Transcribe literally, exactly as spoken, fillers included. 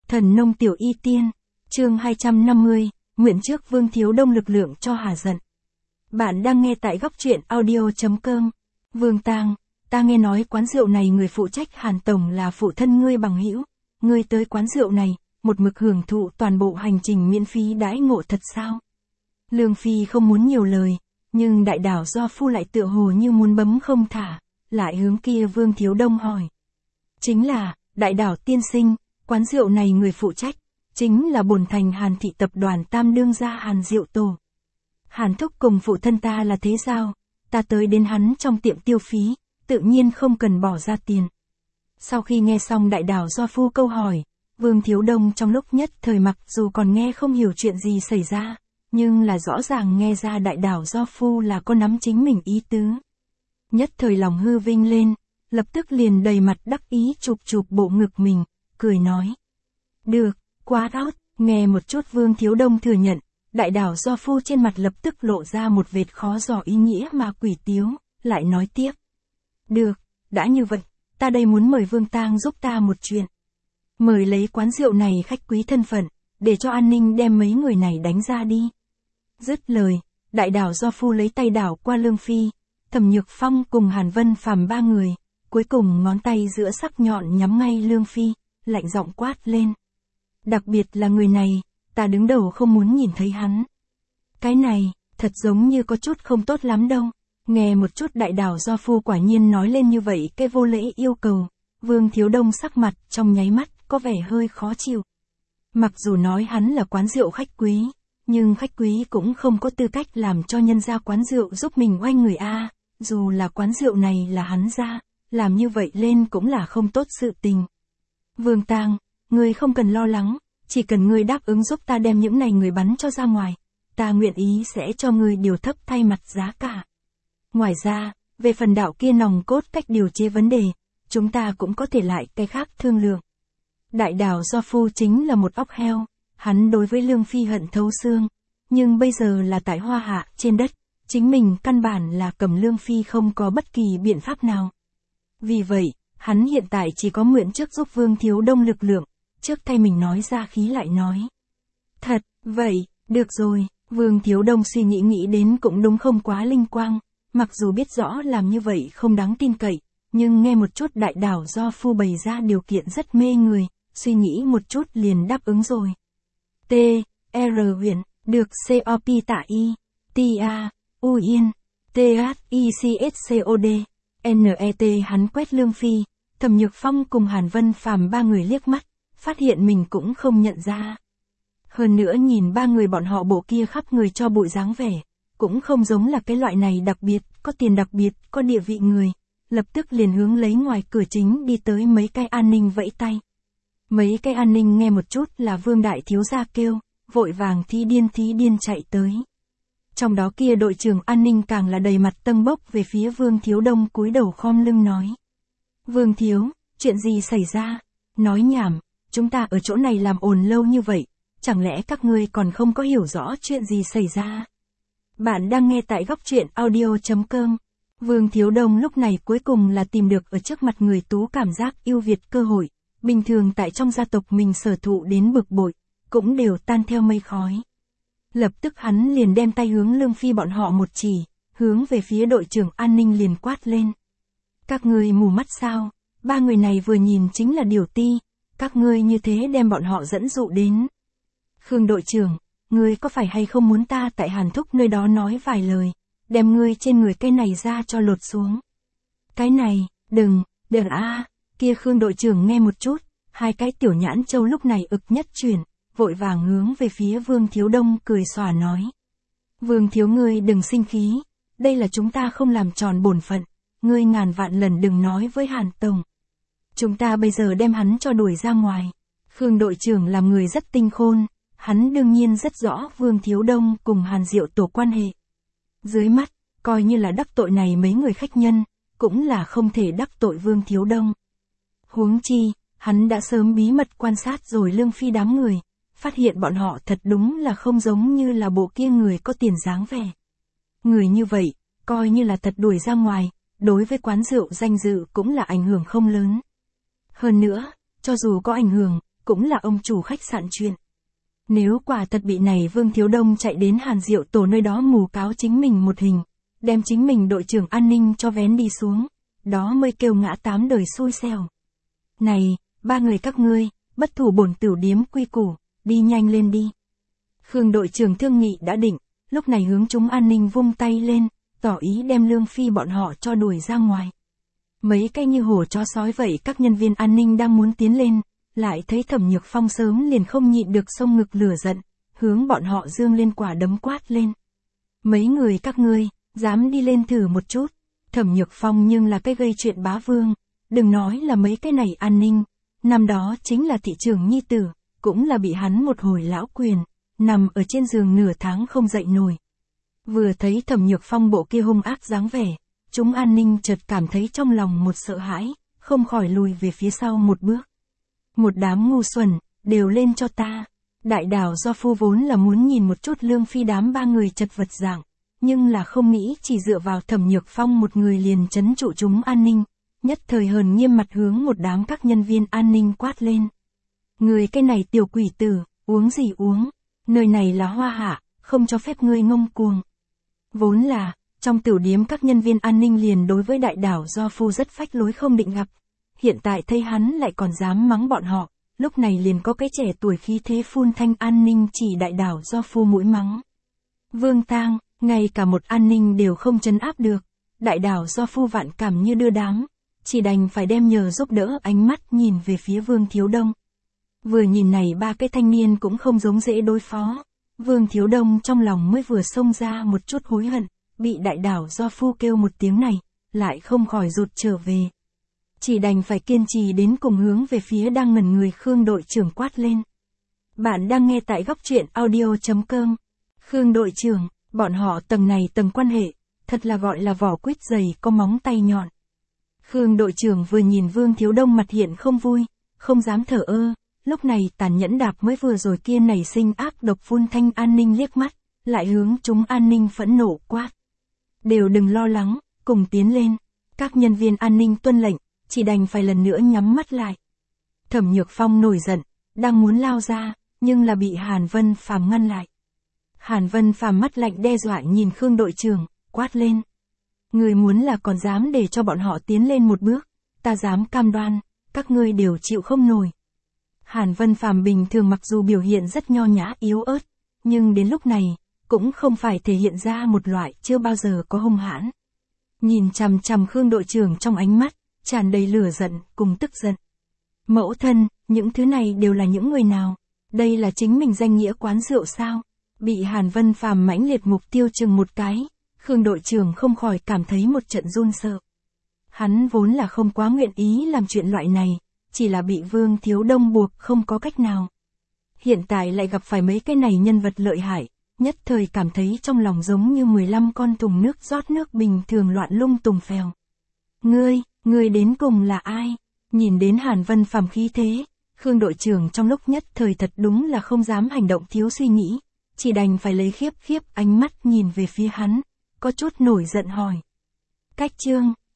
Thần nông tiểu y tiên, chương hai trăm năm mươi, nguyện trước Vương Thiếu Đông lực lượng cho hả giận. Bạn đang nghe tại góc truyện audio chấm com. Vương Tang, ta nghe nói quán rượu này người phụ trách Hàn Tổng là phụ thân ngươi bằng hữu, ngươi tới quán rượu này, một mực hưởng thụ toàn bộ hành trình miễn phí đãi ngộ thật sao? Lương Phi không muốn nhiều lời, nhưng đại đảo Do Phu lại tựa hồ như muốn bấm không thả, lại hướng kia Vương Thiếu Đông hỏi. Chính là, đại đảo tiên sinh, quán rượu này người phụ trách, chính là bổn thành Hàn thị tập đoàn tam đương gia Hàn Diệu Tổ. Hàn thúc cùng phụ thân ta là thế sao, ta tới đến hắn trong tiệm tiêu phí, tự nhiên không cần bỏ ra tiền. Sau khi nghe xong đại đảo Do Phu câu hỏi, Vương Thiếu Đông trong lúc nhất thời mặc dù còn nghe không hiểu chuyện gì xảy ra, nhưng là rõ ràng nghe ra đại đảo Do Phu là có nắm chính mình ý tứ. Nhất thời lòng hư vinh lên, lập tức liền đầy mặt đắc ý chụp chụp bộ ngực mình, cười nói. Được, quá tốt, nghe một chút Vương Thiếu Đông thừa nhận, đại đảo Do Phu trên mặt lập tức lộ ra một vệt khó dò ý nghĩa mà quỷ tiếu, lại nói tiếp. Được, đã như vậy, ta đây muốn mời Vương Tang giúp ta một chuyện. Mời lấy quán rượu này khách quý thân phận, để cho an ninh đem mấy người này đánh ra đi. Dứt lời, đại đảo Do Phu lấy tay đảo qua Lương Phi, Thẩm Nhược Phong cùng Hàn Vân Phàm ba người, cuối cùng ngón tay giữa sắc nhọn nhắm ngay Lương Phi, lạnh giọng quát lên. Đặc biệt là người này, ta đứng đầu không muốn nhìn thấy hắn. Cái này, thật giống như có chút không tốt lắm đâu. Nghe một chút đại đảo Do Phu quả nhiên nói lên như vậy cái vô lễ yêu cầu, Vương Thiếu Đông sắc mặt trong nháy mắt có vẻ hơi khó chịu. Mặc dù nói hắn là quán rượu khách quý, nhưng khách quý cũng không có tư cách làm cho nhân gia quán rượu giúp mình oanh người a. Dù là quán rượu này là hắn ra, làm như vậy lên cũng là không tốt sự tình. Vương Tang, ngươi không cần lo lắng, chỉ cần ngươi đáp ứng giúp ta đem những này người bắn cho ra ngoài, ta nguyện ý sẽ cho ngươi điều thấp thay mặt giá cả. Ngoài ra, về phần đạo kia nòng cốt cách điều chế vấn đề, chúng ta cũng có thể lại cái khác thương lượng. Đại đảo Do Phu chính là một óc heo, hắn đối với Lương Phi hận thấu xương, nhưng bây giờ là tại Hoa Hạ trên đất, chính mình căn bản là cầm Lương Phi không có bất kỳ biện pháp nào. Vì vậy, hắn hiện tại chỉ có nguyện trước giúp Vương Thiếu Đông lực lượng, trước thay mình nói ra khí lại nói. Thật, vậy, được rồi, Vương Thiếu Đông suy nghĩ nghĩ đến cũng đúng không quá linh quang, mặc dù biết rõ làm như vậy không đáng tin cậy, nhưng nghe một chút đại đảo Do Phu bày ra điều kiện rất mê người, suy nghĩ một chút liền đáp ứng rồi. T, R huyện, được C O P tạ Y, T A, U Yên, T H I C S C O D, N E T hắn quét Lương Phi, Thẩm Nhược Phong cùng Hàn Vân Phàm ba người liếc mắt, phát hiện mình cũng không nhận ra. Hơn nữa nhìn ba người bọn họ bộ kia khắp người cho bụi dáng vẻ, cũng không giống là cái loại này đặc biệt, có tiền đặc biệt, có địa vị người, lập tức liền hướng lấy ngoài cửa chính đi tới mấy cái an ninh vẫy tay. Mấy cái an ninh nghe một chút là Vương Đại Thiếu Gia kêu, vội vàng thí điên thí điên chạy tới. Trong đó kia đội trưởng an ninh càng là đầy mặt tâng bốc về phía Vương Thiếu Đông cúi đầu khom lưng nói. Vương Thiếu, chuyện gì xảy ra? Nói nhảm, chúng ta ở chỗ này làm ồn lâu như vậy, chẳng lẽ các ngươi còn không có hiểu rõ chuyện gì xảy ra? Bạn đang nghe tại góc truyện audio chấm com. Vương Thiếu Đông lúc này cuối cùng là tìm được ở trước mặt người tú cảm giác yêu việt cơ hội, bình thường tại trong gia tộc mình sở thụ đến bực bội, cũng đều tan theo mây khói. Lập tức hắn liền đem tay hướng Lương Phi bọn họ một chỉ, hướng về phía đội trưởng an ninh liền quát lên. Các ngươi mù mắt sao, ba người này vừa nhìn chính là điều ti, các ngươi như thế đem bọn họ dẫn dụ đến. Khương đội trưởng, ngươi có phải hay không muốn ta tại Hàn Thúc nơi đó nói vài lời, đem ngươi trên người cái này ra cho lột xuống. Cái này, đừng, đừng a à, kia Khương đội trưởng nghe một chút, hai cái tiểu nhãn châu lúc này ực nhất chuyển, vội vàng hướng về phía Vương Thiếu Đông cười xòa nói. Vương Thiếu ngươi đừng sinh khí, đây là chúng ta không làm tròn bổn phận, ngươi ngàn vạn lần đừng nói với Hàn Tổng. Chúng ta bây giờ đem hắn cho đuổi ra ngoài. Khương đội trưởng làm người rất tinh khôn, hắn đương nhiên rất rõ Vương Thiếu Đông cùng Hàn Diệu Tổ quan hệ. Dưới mắt, coi như là đắc tội này mấy người khách nhân, cũng là không thể đắc tội Vương Thiếu Đông. Huống chi, hắn đã sớm bí mật quan sát rồi Lương Phi đám người, phát hiện bọn họ thật đúng là không giống như là bộ kia người có tiền dáng vẻ. Người như vậy, coi như là thật đuổi ra ngoài, đối với quán rượu danh dự cũng là ảnh hưởng không lớn. Hơn nữa, cho dù có ảnh hưởng, cũng là ông chủ khách sạn chuyện. Nếu quả thật bị này Vương Thiếu Đông chạy đến Hàn Diệu Tổ nơi đó mù cáo chính mình một hình, đem chính mình đội trưởng an ninh cho vén đi xuống, đó mới kêu ngã tám đời xui xẻo. Này, ba người các ngươi, bất thủ bổn tửu điếm quy củ, đi nhanh lên đi. Khương đội trưởng thương nghị đã định, lúc này hướng chúng an ninh vung tay lên, tỏ ý đem Lương Phi bọn họ cho đuổi ra ngoài. Mấy cái như hổ chó sói vậy các nhân viên an ninh đang muốn tiến lên, lại thấy Thẩm Nhược Phong sớm liền không nhịn được sông ngực lửa giận, hướng bọn họ dương lên quả đấm quát lên. Mấy người các ngươi, dám đi lên thử một chút. Thẩm Nhược Phong nhưng là cái gây chuyện bá vương, đừng nói là mấy cái này an ninh, năm đó chính là thị trưởng nhi tử, cũng là bị hắn một hồi lão quyền, nằm ở trên giường nửa tháng không dậy nổi. Vừa thấy Thẩm Nhược Phong bộ kia hung ác dáng vẻ, chúng an ninh chợt cảm thấy trong lòng một sợ hãi, không khỏi lùi về phía sau một bước. Một đám ngu xuẩn, đều lên cho ta. Đại đảo do phu vốn là muốn nhìn một chút Lương Phi đám ba người chật vật dạng, nhưng là không nghĩ chỉ dựa vào Thẩm Nhược Phong một người liền trấn trụ chúng an ninh, nhất thời hờn nghiêm mặt hướng một đám các nhân viên an ninh quát lên. Người cái này tiểu quỷ tử, uống gì uống, nơi này là Hoa Hạ, không cho phép ngươi ngông cuồng. Vốn là, trong tiểu điếm các nhân viên an ninh liền đối với đại đảo do phu rất phách lối không định gặp, hiện tại thấy hắn lại còn dám mắng bọn họ, lúc này liền có cái trẻ tuổi khí thế phun thanh an ninh chỉ đại đảo do phu mũi mắng. Vương Tang, ngay cả một an ninh đều không trấn áp được, đại đảo do phu vạn cảm như đưa đám, chỉ đành phải đem nhờ giúp đỡ ánh mắt nhìn về phía Vương Thiếu Đông. Vừa nhìn này ba cái thanh niên cũng không giống dễ đối phó, Vương Thiếu Đông trong lòng mới vừa xông ra một chút hối hận, bị đại đảo do phu kêu một tiếng này, lại không khỏi rụt trở về. Chỉ đành phải kiên trì đến cùng hướng về phía đang ngẩn người Khương đội trưởng quát lên. Bạn đang nghe tại góc truyện audio chấm com. Khương đội trưởng, bọn họ tầng này tầng quan hệ, thật là gọi là vỏ quýt dày có móng tay nhọn. Khương đội trưởng vừa nhìn Vương Thiếu Đông mặt hiện không vui, không dám thở ơ, lúc này tàn nhẫn đạp mới vừa rồi kia nảy sinh ác độc phun thanh an ninh liếc mắt, lại hướng chúng an ninh phẫn nộ quát. Đều đừng lo lắng, cùng tiến lên. Các nhân viên an ninh tuân lệnh, chỉ đành phải lần nữa nhắm mắt lại. Thẩm Nhược Phong nổi giận, đang muốn lao ra, nhưng là bị Hàn Vân Phàm ngăn lại. Hàn Vân Phàm mắt lạnh đe dọa nhìn Khương đội trưởng, quát lên. Người muốn là còn dám để cho bọn họ tiến lên một bước, ta dám cam đoan, các ngươi đều chịu không nổi. Hàn Vân Phàm bình thường mặc dù biểu hiện rất nho nhã yếu ớt, nhưng đến lúc này, cũng không phải thể hiện ra một loại chưa bao giờ có hung hãn. Nhìn chằm chằm Khương đội trưởng trong ánh mắt, tràn đầy lửa giận cùng tức giận. Mẫu thân, những thứ này đều là những người nào? Đây là chính mình danh nghĩa quán rượu sao? Bị Hàn Vân Phàm mãnh liệt mục tiêu chừng một cái, Khương đội trưởng không khỏi cảm thấy một trận run sợ. Hắn vốn là không quá nguyện ý làm chuyện loại này, chỉ là bị Vương Thiếu Đông buộc không có cách nào. Hiện tại lại gặp phải mấy cái này nhân vật lợi hại, nhất thời cảm thấy trong lòng giống như mười lăm con thùng nước rót nước bình thường loạn lung tùng phèo. Ngươi, ngươi đến cùng là ai? Nhìn đến Hàn Vân Phàm khí thế, Khương đội trưởng trong lúc nhất thời thật đúng là không dám hành động thiếu suy nghĩ, chỉ đành phải lấy khiếp khiếp ánh mắt nhìn về phía hắn, có chút nổi giận hỏi. Cách chương,